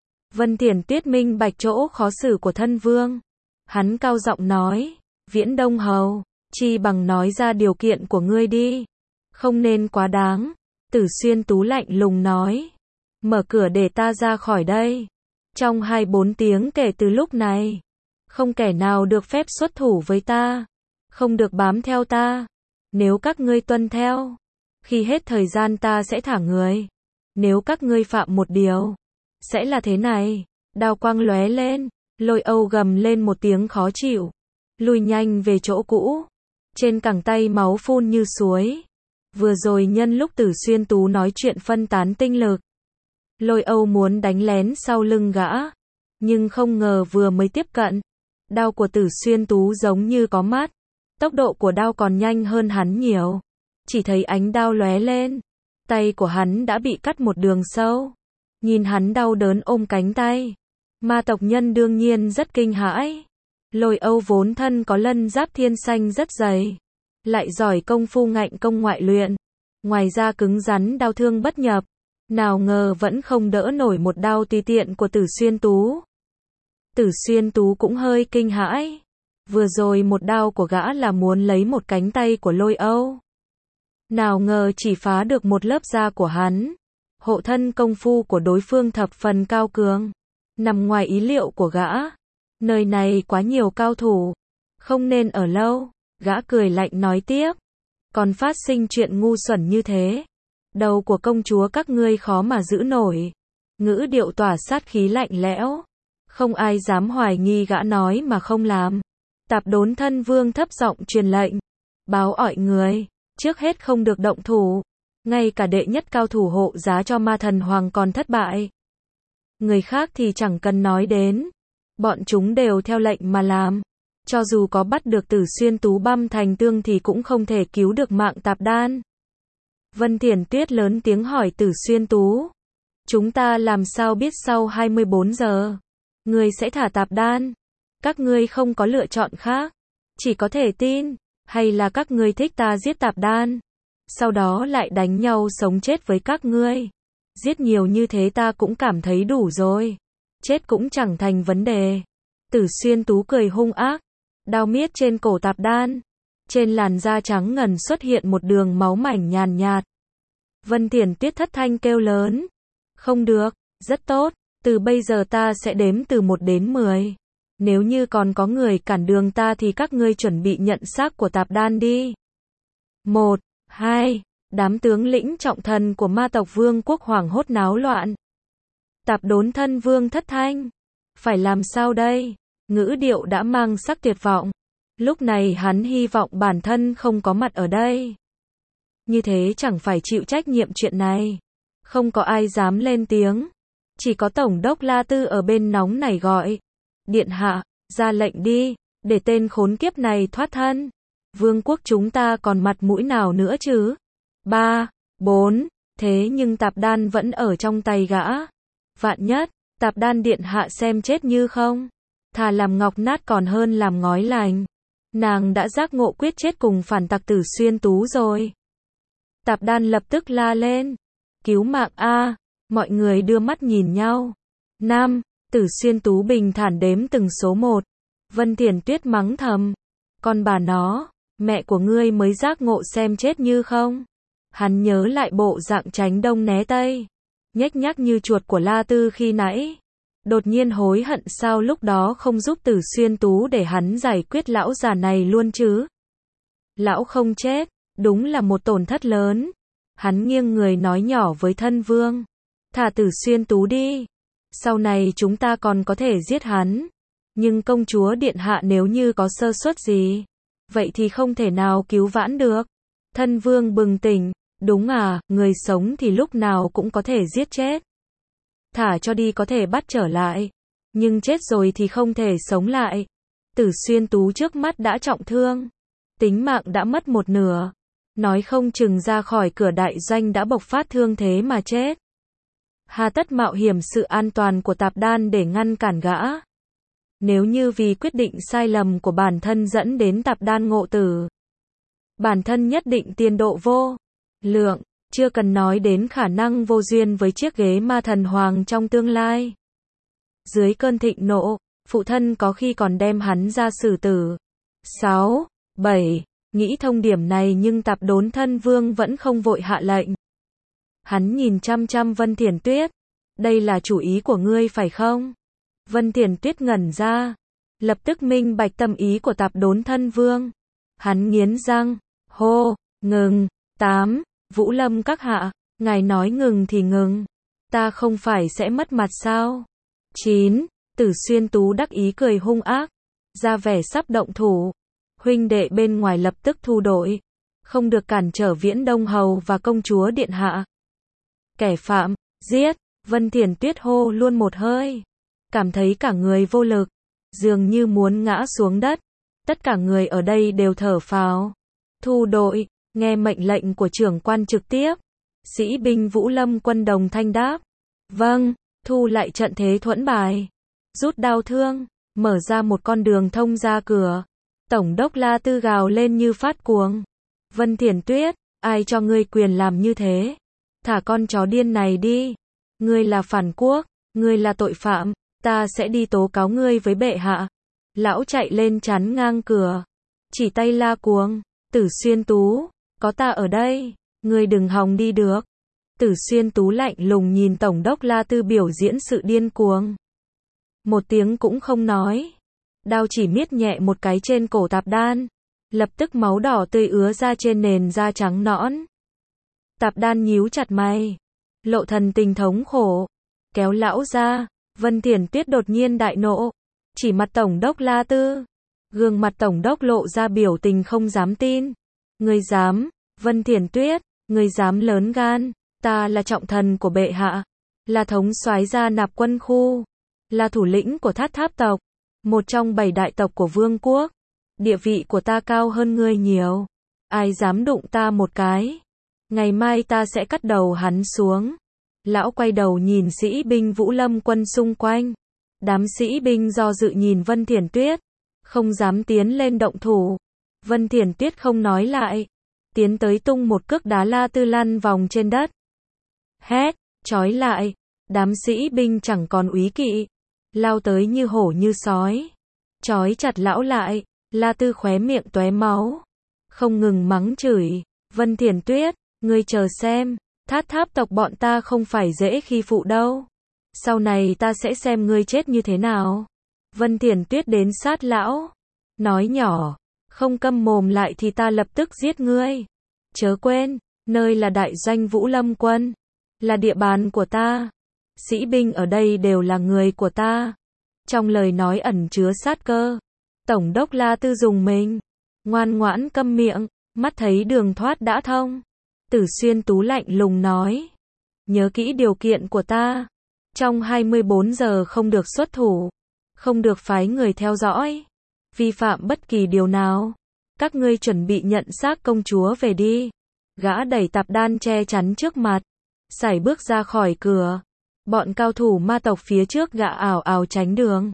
Vân Thiền Tuyết minh bạch chỗ khó xử của thân vương. Hắn cao giọng nói, Viễn Đông Hầu, chi bằng nói ra điều kiện của ngươi đi. Không nên quá đáng. Tử Xuyên Tú lạnh lùng nói, mở cửa để ta ra khỏi đây. Trong hai mươi bốn tiếng kể từ lúc này, không kẻ nào được phép xuất thủ với ta, không được bám theo ta. Nếu các ngươi tuân theo, khi hết thời gian ta sẽ thả người. Nếu các ngươi phạm một điều, sẽ là thế này. Đao quang lóe lên, Lôi Âu gầm lên một tiếng khó chịu, lùi nhanh về chỗ cũ. Trên cẳng tay máu phun như suối. Vừa rồi nhân lúc Tử Xuyên Tú nói chuyện phân tán tinh lực, Lôi Âu muốn đánh lén sau lưng gã, nhưng không ngờ vừa mới tiếp cận, đao của Tử Xuyên Tú giống như có mắt. Tốc độ của đao còn nhanh hơn hắn nhiều. Chỉ thấy ánh đao lóe lên, tay của hắn đã bị cắt một đường sâu. Nhìn hắn đau đớn ôm cánh tay, ma tộc nhân đương nhiên rất kinh hãi. Lôi Âu vốn thân có lân giáp thiên xanh rất dày, lại giỏi công phu ngạnh công ngoại luyện, ngoài ra cứng rắn đao thương bất nhập, nào ngờ vẫn không đỡ nổi một đao tùy tiện của Tử Xuyên Tú. Tử Xuyên Tú cũng hơi kinh hãi. Vừa rồi một đao của gã là muốn lấy một cánh tay của Lôi Âu, nào ngờ chỉ phá được một lớp da của hắn. Hộ thân công phu của đối phương thập phần cao cường, nằm ngoài ý liệu của gã. Nơi này quá nhiều cao thủ, không nên ở lâu. Gã cười lạnh nói tiếp, còn phát sinh chuyện ngu xuẩn như thế, đầu của công chúa các ngươi khó mà giữ nổi. Ngữ điệu tỏa sát khí lạnh lẽo, không ai dám hoài nghi gã nói mà không làm. Tạp Đốn thân vương thấp giọng truyền lệnh, báo ọi người, trước hết không được động thủ. Ngay cả đệ nhất cao thủ hộ giá cho ma thần hoàng còn thất bại, người khác thì chẳng cần nói đến. Bọn chúng đều theo lệnh mà làm. Cho dù có bắt được Tử Xuyên Tú băm thành tương thì cũng không thể cứu được mạng Tạp Đan. Vân Thiền Tuyết lớn tiếng hỏi Tử Xuyên Tú, chúng ta làm sao biết sau hai mươi bốn giờ ngươi sẽ thả Tạp Đan? Các ngươi không có lựa chọn khác, chỉ có thể tin, hay là các ngươi thích ta giết Tạp Đan, sau đó lại đánh nhau sống chết với các ngươi? Giết nhiều như thế ta cũng cảm thấy đủ rồi, chết cũng chẳng thành vấn đề. Tử Xuyên Tú cười hung ác, đao miết trên cổ Tạp Đan, trên làn da trắng ngần xuất hiện một đường máu mảnh nhàn nhạt. Vân Thiền Tuyết thất thanh kêu lớn, không được, rất tốt, từ bây giờ ta sẽ đếm từ một đến mười. Nếu như còn có người cản đường ta thì các ngươi chuẩn bị nhận xác của Tạp Đan đi. Một, hai, đám tướng lĩnh trọng thần của ma tộc vương quốc hoảng hốt náo loạn. Tạp Đốn thân vương thất thanh, phải làm sao đây? Ngữ điệu đã mang sắc tuyệt vọng. Lúc này hắn hy vọng bản thân không có mặt ở đây. Như thế chẳng phải chịu trách nhiệm chuyện này. Không có ai dám lên tiếng. Chỉ có Tổng đốc La Tư ở bên nóng nảy gọi, điện hạ, ra lệnh đi, để tên khốn kiếp này thoát thân. Vương quốc chúng ta còn mặt mũi nào nữa chứ? Ba, bốn, thế nhưng Tạp Đan vẫn ở trong tay gã. Vạn nhất, Tạp Đan điện hạ xem chết như không, thà làm ngọc nát còn hơn làm ngói lành. Nàng đã giác ngộ quyết chết cùng phản tặc Tử Xuyên Tú rồi. Tạp Đan lập tức la lên, cứu mạng a! Mọi người đưa mắt nhìn nhau. Năm, Tử Xuyên Tú bình thản đếm từng số một. Vân Thiền Tuyết mắng thầm, con bà nó, mẹ của ngươi mới giác ngộ xem chết như không. Hắn nhớ lại bộ dạng tránh đông né tây, nhếch nhác như chuột của La Tư khi nãy. Đột nhiên hối hận sao lúc đó không giúp Tử Xuyên Tú để hắn giải quyết lão già này luôn chứ. Lão không chết, đúng là một tổn thất lớn. Hắn nghiêng người nói nhỏ với thân vương, thả Tử Xuyên Tú đi, sau này chúng ta còn có thể giết hắn. Nhưng công chúa điện hạ nếu như có sơ suất gì, vậy thì không thể nào cứu vãn được. Thân vương bừng tỉnh, đúng à, người sống thì lúc nào cũng có thể giết chết. Thả cho đi có thể bắt trở lại, nhưng chết rồi thì không thể sống lại. Tử Xuyên Tú trước mắt đã trọng thương, tính mạng đã mất một nửa, nói không chừng ra khỏi cửa đại doanh đã bộc phát thương thế mà chết. Hà tất mạo hiểm sự an toàn của Tạp Đan để ngăn cản gã. Nếu như vì quyết định sai lầm của bản thân dẫn đến Tạp Đan ngộ tử, bản thân nhất định tiền độ vô lượng, chưa cần nói đến khả năng vô duyên với chiếc ghế ma thần hoàng trong tương lai. Dưới cơn thịnh nộ, phụ thân có khi còn đem hắn ra xử tử. sáu, bảy, nghĩ thông điểm này nhưng Tạp Đốn Thân Vương vẫn không vội hạ lệnh. Hắn nhìn chăm chăm Vân Thiển Tuyết. Đây là chủ ý của ngươi phải không? Vân Thiển Tuyết ngẩn ra, lập tức minh bạch tâm ý của Tạp Đốn Thân Vương. Hắn nghiến răng, hô, ngừng. tám. Vũ Lâm các hạ, ngài nói ngừng thì ngừng. Ta không phải sẽ mất mặt sao? chín. Tử Xuyên Tú đắc ý cười hung ác, ra vẻ sắp động thủ. Huynh đệ bên ngoài lập tức thu đội, không được cản trở Viễn Đông Hầu và công chúa điện hạ. Kẻ phạm, giết. Vân Thiển Tuyết hô luôn một hơi, cảm thấy cả người vô lực, dường như muốn ngã xuống đất. Tất cả người ở đây đều thở phào. Thu đội, nghe mệnh lệnh của trưởng quan trực tiếp. Sĩ binh Vũ Lâm quân đồng thanh đáp. Vâng, thu lại trận thế thuẫn bài. Rút đao thương, mở ra một con đường thông ra cửa. Tổng đốc La Tư gào lên như phát cuồng. Vân Thiển Tuyết, ai cho ngươi quyền làm như thế? Thả con chó điên này đi. Ngươi là phản quốc, ngươi là tội phạm, ta sẽ đi tố cáo ngươi với bệ hạ. Lão chạy lên chắn ngang cửa, chỉ tay la cuồng. Tử Xuyên Tú, có ta ở đây, ngươi đừng hòng đi được. Tử Xuyên Tú lạnh lùng nhìn Tổng đốc La Tư biểu diễn sự điên cuồng. Một tiếng cũng không nói. Đao chỉ miết nhẹ một cái trên cổ Tạp Đan, lập tức máu đỏ tươi ứa ra trên nền da trắng nõn. Tạp Đan nhíu chặt mày, lộ thần tình thống khổ, kéo lão ra. Vân Thiển Tuyết đột nhiên đại nộ, chỉ mặt Tổng đốc La Tư. Gương mặt Tổng đốc lộ ra biểu tình không dám tin. Ngươi dám? Vân Thiển Tuyết, ngươi dám lớn gan? Ta là trọng thần của bệ hạ, là thống soái gia nạp quân khu, là thủ lĩnh của Thát Tháp tộc, một trong bảy đại tộc của vương quốc. Địa vị của ta cao hơn ngươi nhiều. Ai dám đụng ta một cái, ngày mai ta sẽ cắt đầu hắn xuống. Lão quay đầu nhìn sĩ binh Vũ Lâm quân xung quanh. Đám sĩ binh do dự nhìn Vân Thiển Tuyết, không dám tiến lên động thủ. Vân Thiển Tuyết không nói lại, tiến tới tung một cước đá La Tư lăn vòng trên đất. Hét, trói lại. Đám sĩ binh chẳng còn úy kỵ, lao tới như hổ như sói, trói chặt lão lại. La Tư khóe miệng tóe máu, không ngừng mắng chửi. Vân Thiển Tuyết, ngươi chờ xem, Thát Tháp tộc bọn ta không phải dễ khi phụ đâu. Sau này ta sẽ xem ngươi chết như thế nào. Vân Thiển Tuyết đến sát lão, nói nhỏ, không câm mồm lại thì ta lập tức giết ngươi. Chớ quên, nơi là đại doanh Vũ Lâm quân, là địa bàn của ta. Sĩ binh ở đây đều là người của ta. Trong lời nói ẩn chứa sát cơ. Tổng đốc La Tư dùng mình, ngoan ngoãn câm miệng, mắt thấy đường thoát đã thông. Tử Xuyên Tú lạnh lùng nói, nhớ kỹ điều kiện của ta. Trong hai mươi bốn giờ không được xuất thủ, không được phái người theo dõi, vi phạm bất kỳ điều nào. Các ngươi chuẩn bị nhận xác công chúa về đi. Gã đẩy Tạp Đan che chắn trước mặt, sải bước ra khỏi cửa. Bọn cao thủ ma tộc phía trước gã ảo ảo tránh đường,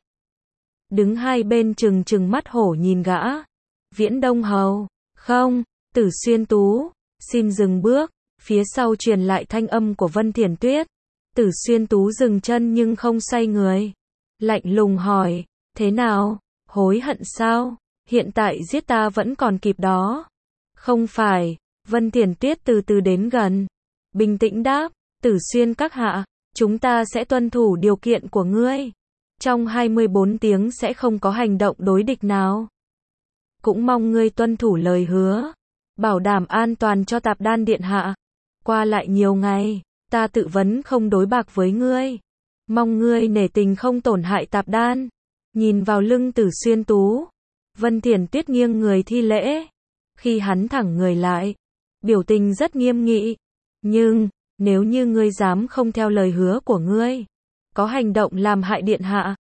đứng hai bên trừng trừng mắt hổ nhìn gã. Viễn Đông Hầu, không. Tử Xuyên Tú, xin dừng bước. Phía sau truyền lại thanh âm của Vân Thiển Tuyết. Tử Xuyên Tú dừng chân nhưng không xoay người, lạnh lùng hỏi, thế nào, hối hận sao? Hiện tại giết ta vẫn còn kịp đó. Không phải. Vân Thiển Tuyết từ từ đến gần, bình tĩnh đáp, Tử Xuyên các hạ, chúng ta sẽ tuân thủ điều kiện của ngươi. Trong hai mươi bốn tiếng sẽ không có hành động đối địch nào. Cũng mong ngươi tuân thủ lời hứa, bảo đảm an toàn cho Tạp Đan điện hạ. Qua lại nhiều ngày, ta tự vấn không đối bạc với ngươi. Mong ngươi nể tình không tổn hại Tạp Đan. Nhìn vào lưng Tử Xuyên Tú, Vân Thiển Tuyết nghiêng người thi lễ. Khi hắn thẳng người lại, biểu tình rất nghiêm nghị. Nhưng, nếu như ngươi dám không theo lời hứa của ngươi, có hành động làm hại điện hạ,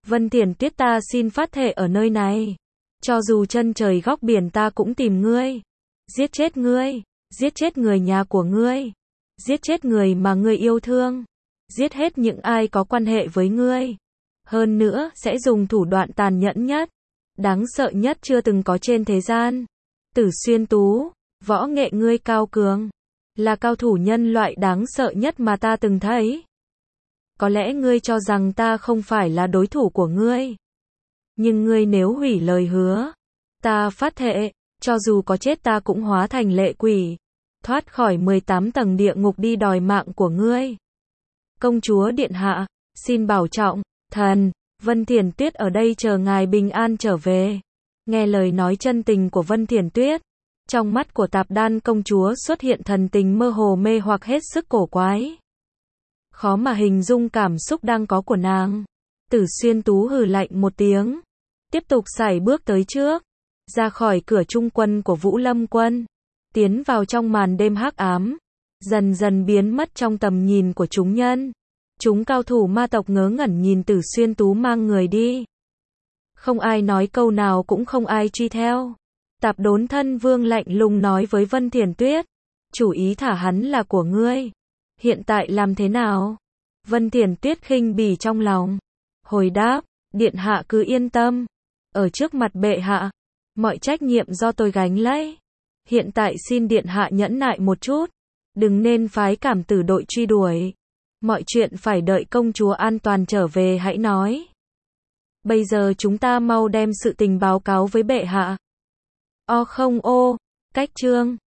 Vân Thiển Tuyết ta xin phát thệ ở nơi này. Cho dù chân trời góc biển ta cũng tìm ngươi. Giết chết ngươi. Giết chết người nhà của ngươi. Giết chết người mà ngươi yêu thương. Giết hết những ai có quan hệ với ngươi. Hơn nữa, sẽ dùng thủ đoạn tàn nhẫn nhất, đáng sợ nhất chưa từng có trên thế gian. Tử Xuyên Tú, võ nghệ ngươi cao cường, là cao thủ nhân loại đáng sợ nhất mà ta từng thấy. Có lẽ ngươi cho rằng ta không phải là đối thủ của ngươi. Nhưng ngươi nếu hủy lời hứa, ta phát thệ, cho dù có chết ta cũng hóa thành lệ quỷ, thoát khỏi mười tám tầng địa ngục đi đòi mạng của ngươi. Công chúa điện hạ, xin bảo trọng, thần, Vân Thiển Tuyết ở đây chờ ngài bình an trở về. Nghe lời nói chân tình của Vân Thiển Tuyết, trong mắt của Tạp Đan công chúa xuất hiện thần tình mơ hồ mê hoặc hết sức cổ quái. Khó mà hình dung cảm xúc đang có của nàng. Tử Xuyên Tú hừ lạnh một tiếng, tiếp tục sải bước tới trước, ra khỏi cửa trung quân của Vũ Lâm quân, tiến vào trong màn đêm hắc ám, dần dần biến mất trong tầm nhìn của chúng nhân. Chúng cao thủ ma tộc ngớ ngẩn nhìn Tử Xuyên Tú mang người đi. Không ai nói câu nào cũng không ai truy theo. Tạp Đốn Thân Vương lạnh lùng nói với Vân Thiển Tuyết, chủ ý thả hắn là của ngươi. Hiện tại làm thế nào? Vân Thiển Tuyết khinh bỉ trong lòng. Hồi đáp, điện hạ cứ yên tâm. Ở trước mặt bệ hạ, mọi trách nhiệm do tôi gánh lấy. Hiện tại xin điện hạ nhẫn nại một chút. Đừng nên phái cảm tử đội truy đuổi. Mọi chuyện phải đợi công chúa an toàn trở về hãy nói. Bây giờ chúng ta mau đem sự tình báo cáo với bệ hạ. O không ô, cách chương.